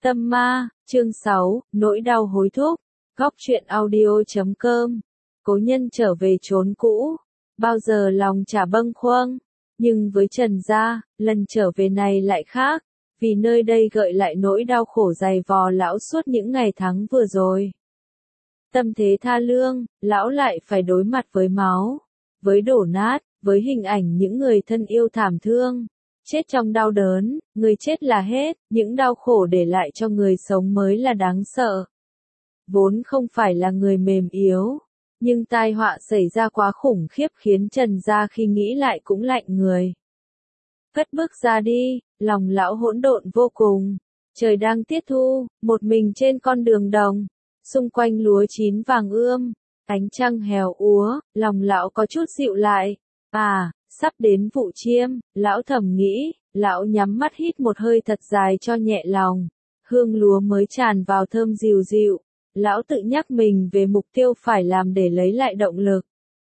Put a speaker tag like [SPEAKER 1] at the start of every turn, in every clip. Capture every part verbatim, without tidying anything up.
[SPEAKER 1] Tâm ma, chương sáu, nỗi đau hối thúc. Góc truyện audio chấm com. Cố nhân trở về chốn cũ, bao giờ lòng chả bâng khuâng, nhưng với Trần gia, lần trở về này lại khác, vì nơi đây gợi lại nỗi đau khổ dày vò lão suốt những ngày tháng vừa rồi. Tâm thế tha lương, lão lại phải đối mặt với máu, với đổ nát, với hình ảnh những người thân yêu thảm thương. Chết trong đau đớn, người chết là hết, những đau khổ để lại cho người sống mới là đáng sợ. Vốn không phải là người mềm yếu, nhưng tai họa xảy ra quá khủng khiếp khiến Trần gia khi nghĩ lại cũng lạnh người. Cất bước ra đi, lòng lão hỗn độn vô cùng. Trời đang tiết thu, một mình trên con đường đồng, xung quanh lúa chín vàng ươm, ánh trăng hèo úa, lòng lão có chút dịu lại. À, sắp đến vụ chiêm, lão thầm nghĩ, lão nhắm mắt hít một hơi thật dài cho nhẹ lòng. Hương lúa mới tràn vào thơm dịu dịu, lão tự nhắc mình về mục tiêu phải làm để lấy lại động lực.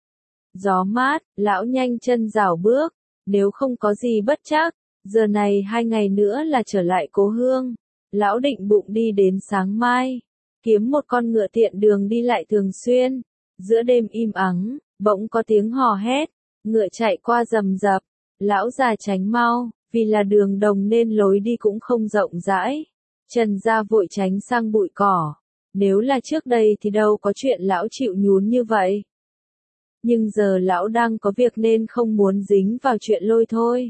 [SPEAKER 1] Gió mát, lão nhanh chân rảo bước, nếu không có gì bất trắc, giờ này hai ngày nữa là trở lại cố hương. Lão định bụng đi đến sáng mai, kiếm một con ngựa tiện đường đi lại thường xuyên. Giữa đêm im ắng, bỗng có tiếng hò hét. Ngựa chạy qua rầm rập, lão già tránh mau, vì là đường đồng nên lối đi cũng không rộng rãi. Trần gia vội tránh sang bụi cỏ, nếu là trước đây thì đâu có chuyện lão chịu nhún như vậy. Nhưng giờ lão đang có việc nên không muốn dính vào chuyện lôi thôi.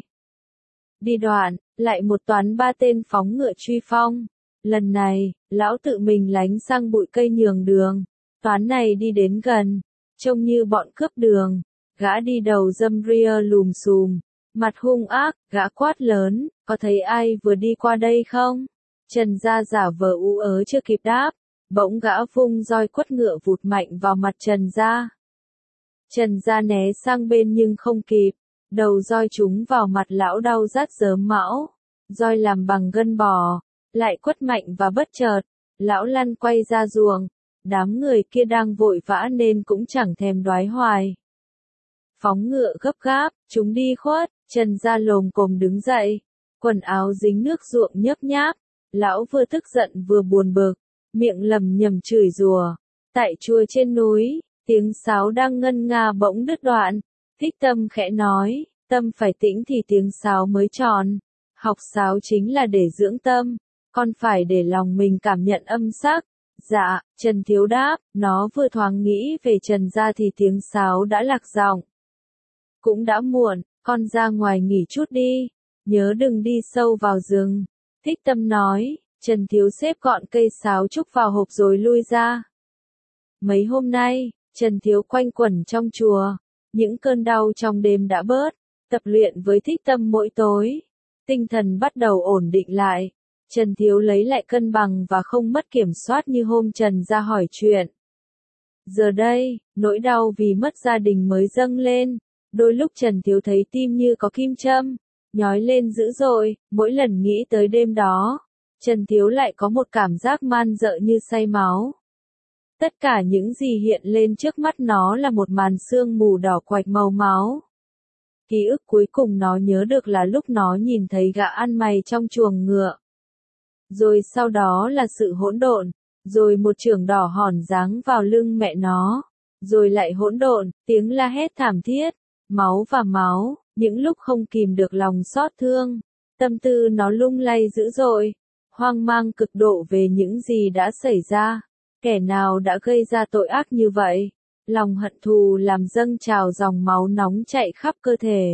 [SPEAKER 1] Đi đoạn, lại một toán ba tên phóng ngựa truy phong. Lần này, lão tự mình lánh sang bụi cây nhường đường. Toán này đi đến gần, trông như bọn cướp đường. Gã đi đầu râm ria lùm xùm, mặt hung ác, gã quát lớn, có thấy ai vừa đi qua đây không? Trần gia giả vờ ú ớ chưa kịp đáp, bỗng gã vung roi quất ngựa vụt mạnh vào mặt Trần gia. Trần gia né sang bên nhưng không kịp, đầu roi trúng vào mặt lão đau rát rớm máu, roi làm bằng gân bò, lại quất mạnh và bất chợt, lão lăn quay ra ruồng, đám người kia đang vội vã nên cũng chẳng thèm đoái hoài. Phóng ngựa gấp gáp, chúng đi khuất, Trần gia lồm cồm đứng dậy, quần áo dính nước ruộng nhớp nháp, lão vừa tức giận vừa buồn bực, miệng lầm nhầm chửi rủa. Tại chùa trên núi, tiếng sáo đang ngân nga bỗng đứt đoạn, Thích Tâm khẽ nói, tâm phải tĩnh thì tiếng sáo mới tròn, học sáo chính là để dưỡng tâm, con phải để lòng mình cảm nhận âm sắc. Dạ, Trần Thiếu đáp, nó vừa thoáng nghĩ về Trần gia thì tiếng sáo đã lạc giọng. Cũng đã muộn, con ra ngoài nghỉ chút đi, nhớ đừng đi sâu vào rừng. Thích Tâm nói, Trần Thiếu xếp gọn cây sáo trúc vào hộp rồi lui ra. Mấy hôm nay, Trần Thiếu quanh quẩn trong chùa, những cơn đau trong đêm đã bớt, tập luyện với Thích Tâm mỗi tối. Tinh thần bắt đầu ổn định lại, Trần Thiếu lấy lại cân bằng và không mất kiểm soát như hôm Trần gia hỏi chuyện. Giờ đây, nỗi đau vì mất gia đình mới dâng lên. Đôi lúc Trần Thiếu thấy tim như có kim châm, nhói lên dữ dội, mỗi lần nghĩ tới đêm đó, Trần Thiếu lại có một cảm giác man rợ như say máu. Tất cả những gì hiện lên trước mắt nó là một màn sương mù đỏ quạch màu máu. Ký ức cuối cùng nó nhớ được là lúc nó nhìn thấy gã ăn mày trong chuồng ngựa. Rồi sau đó là sự hỗn độn, rồi một chưởng đỏ hòn giáng vào lưng mẹ nó, rồi lại hỗn độn, tiếng la hét thảm thiết. Máu và máu, những lúc không kìm được lòng xót thương, tâm tư nó lung lay dữ dội, hoang mang cực độ về những gì đã xảy ra, kẻ nào đã gây ra tội ác như vậy, lòng hận thù làm dâng trào dòng máu nóng chạy khắp cơ thể.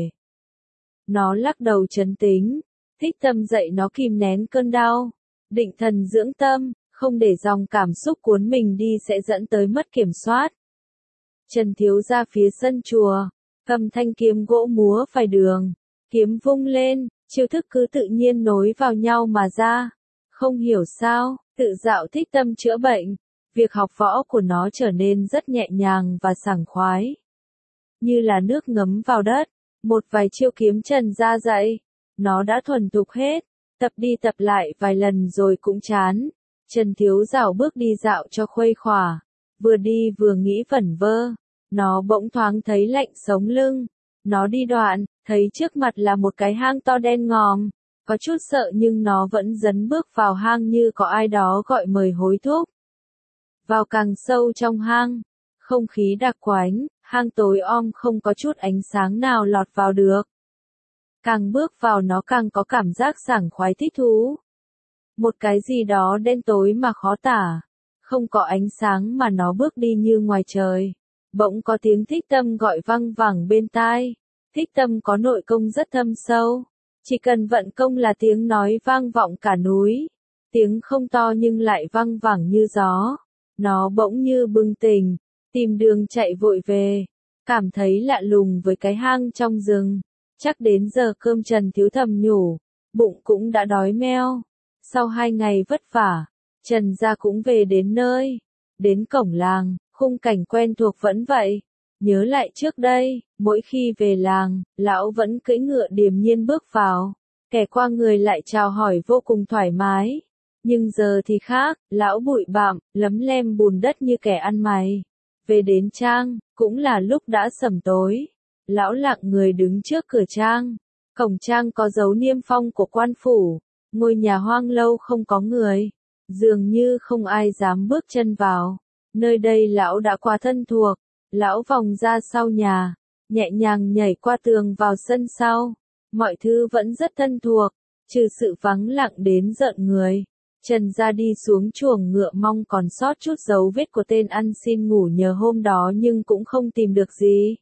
[SPEAKER 1] Nó lắc đầu trấn tĩnh, Thích Tâm dạy nó kìm nén cơn đau, định thần dưỡng tâm, không để dòng cảm xúc cuốn mình đi sẽ dẫn tới mất kiểm soát. Trần Thiếu ra phía sân chùa, cầm thanh kiếm gỗ múa phải đường, kiếm vung lên, chiêu thức cứ tự nhiên nối vào nhau mà ra. Không hiểu sao, tự dạo Thích Tâm chữa bệnh, việc học võ của nó trở nên rất nhẹ nhàng và sảng khoái. Như là nước ngấm vào đất, một vài chiêu kiếm Trần gia dạy, nó đã thuần thục hết, tập đi tập lại vài lần rồi cũng chán. Trần Thiếu dạo bước đi dạo cho khuây khỏa, vừa đi vừa nghĩ vẩn vơ. Nó bỗng thoáng thấy lạnh sống lưng. Nó đi đoạn, thấy trước mặt là một cái hang to đen ngòm. Có chút sợ nhưng nó vẫn dấn bước vào hang như có ai đó gọi mời hối thúc. Vào càng sâu trong hang, không khí đặc quánh, hang tối om không có chút ánh sáng nào lọt vào được. Càng bước vào nó càng có cảm giác sảng khoái thích thú. Một cái gì đó đen tối mà khó tả, không có ánh sáng mà nó bước đi như ngoài trời. Bỗng có tiếng Thích Tâm gọi văng vẳng bên tai. Thích Tâm có nội công rất thâm sâu, chỉ cần vận công là tiếng nói vang vọng cả núi. Tiếng không to nhưng lại văng vẳng như gió. Nó bỗng như bừng tỉnh, tìm đường chạy vội về, cảm thấy lạ lùng với cái hang trong rừng. Chắc đến giờ cơm Trần Thiếu thầm nhủ, bụng cũng đã đói meo. Sau hai ngày vất vả, Trần gia cũng về đến nơi. Đến cổng làng, khung cảnh quen thuộc vẫn vậy. Nhớ lại trước đây, mỗi khi về làng, lão vẫn cưỡi ngựa điềm nhiên bước vào. Kẻ qua người lại chào hỏi vô cùng thoải mái. Nhưng giờ thì khác, lão bụi bặm, lấm lem bùn đất như kẻ ăn mày. Về đến trang, cũng là lúc đã sẩm tối. Lão lặng người đứng trước cửa trang. Cổng trang có dấu niêm phong của quan phủ. Ngôi nhà hoang lâu không có người. Dường như không ai dám bước chân vào. Nơi đây lão đã qua thân thuộc. Lão vòng ra sau nhà, nhẹ nhàng nhảy qua tường vào sân sau. Mọi thứ vẫn rất thân thuộc, trừ sự vắng lặng đến rợn người. Trần gia đi xuống chuồng ngựa mong còn sót chút dấu vết của tên ăn xin ngủ nhờ hôm đó nhưng cũng không tìm được gì.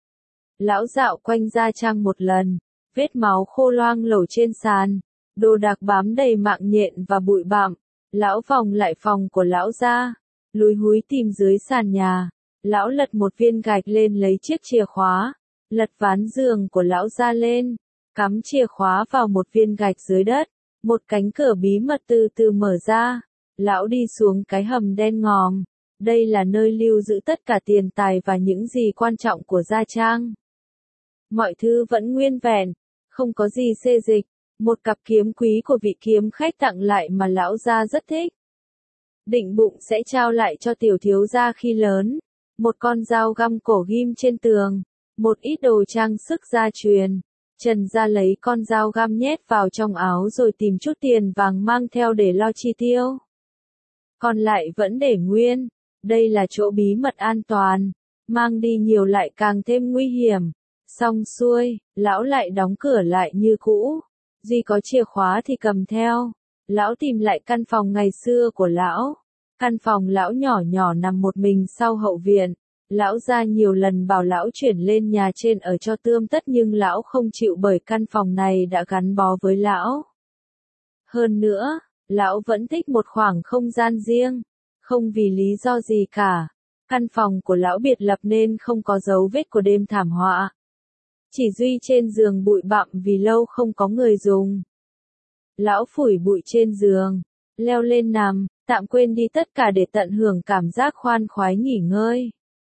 [SPEAKER 1] Lão dạo quanh gia trang một lần, vết máu khô loang lổ trên sàn, đồ đạc bám đầy mạng nhện và bụi bặm. Lão vòng lại phòng của lão gia, lúi húi tìm dưới sàn nhà. Lão lật một viên gạch lên lấy chiếc chìa khóa, lật ván giường của lão ra lên, cắm chìa khóa vào một viên gạch dưới đất, một cánh cửa bí mật từ từ mở ra. Lão đi xuống cái hầm đen ngòm, đây là nơi lưu giữ tất cả tiền tài và những gì quan trọng của gia trang. Mọi thứ vẫn nguyên vẹn, không có gì xê dịch, một cặp kiếm quý của vị kiếm khách tặng lại mà lão gia rất thích. Định bụng sẽ trao lại cho tiểu thiếu gia khi lớn. Một con dao găm cổ ghim trên tường, một ít đồ trang sức gia truyền. Trần gia lấy con dao găm nhét vào trong áo rồi tìm chút tiền vàng mang theo để lo chi tiêu. Còn lại vẫn để nguyên, đây là chỗ bí mật an toàn, mang đi nhiều lại càng thêm nguy hiểm. Xong xuôi, lão lại đóng cửa lại như cũ, duy có chìa khóa thì cầm theo. Lão tìm lại căn phòng ngày xưa của lão. Căn phòng lão nhỏ nhỏ nằm một mình sau hậu viện. Lão gia nhiều lần bảo lão chuyển lên nhà trên ở cho tươm tất nhưng lão không chịu bởi căn phòng này đã gắn bó với lão. Hơn nữa, lão vẫn thích một khoảng không gian riêng, không vì lý do gì cả. Căn phòng của lão biệt lập nên không có dấu vết của đêm thảm họa. Chỉ duy trên giường bụi bặm vì lâu không có người dùng. Lão phủi bụi trên giường, leo lên nằm, tạm quên đi tất cả để tận hưởng cảm giác khoan khoái nghỉ ngơi.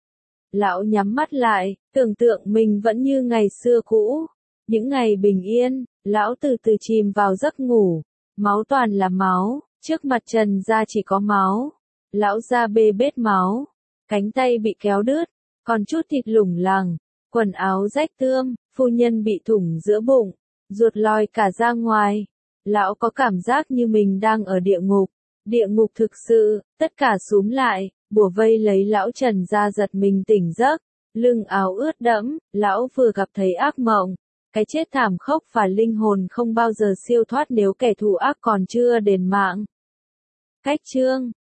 [SPEAKER 1] Lão nhắm mắt lại, tưởng tượng mình vẫn như ngày xưa cũ. Những ngày bình yên, lão từ từ chìm vào giấc ngủ. Máu toàn là máu, trước mặt Trần gia chỉ có máu. Lão ra bê bết máu, cánh tay bị kéo đứt, còn chút thịt lủng lẳng, quần áo rách tươm, phu nhân bị thủng giữa bụng, ruột lòi cả ra ngoài. Lão có cảm giác như mình đang ở địa ngục. Địa ngục thực sự, tất cả xúm lại, bủa vây lấy lão Trần gia giật mình tỉnh giấc, lưng áo ướt đẫm, lão vừa gặp thấy ác mộng. Cái chết thảm khốc và linh hồn không bao giờ siêu thoát nếu kẻ thù ác còn chưa đền mạng. Cách chương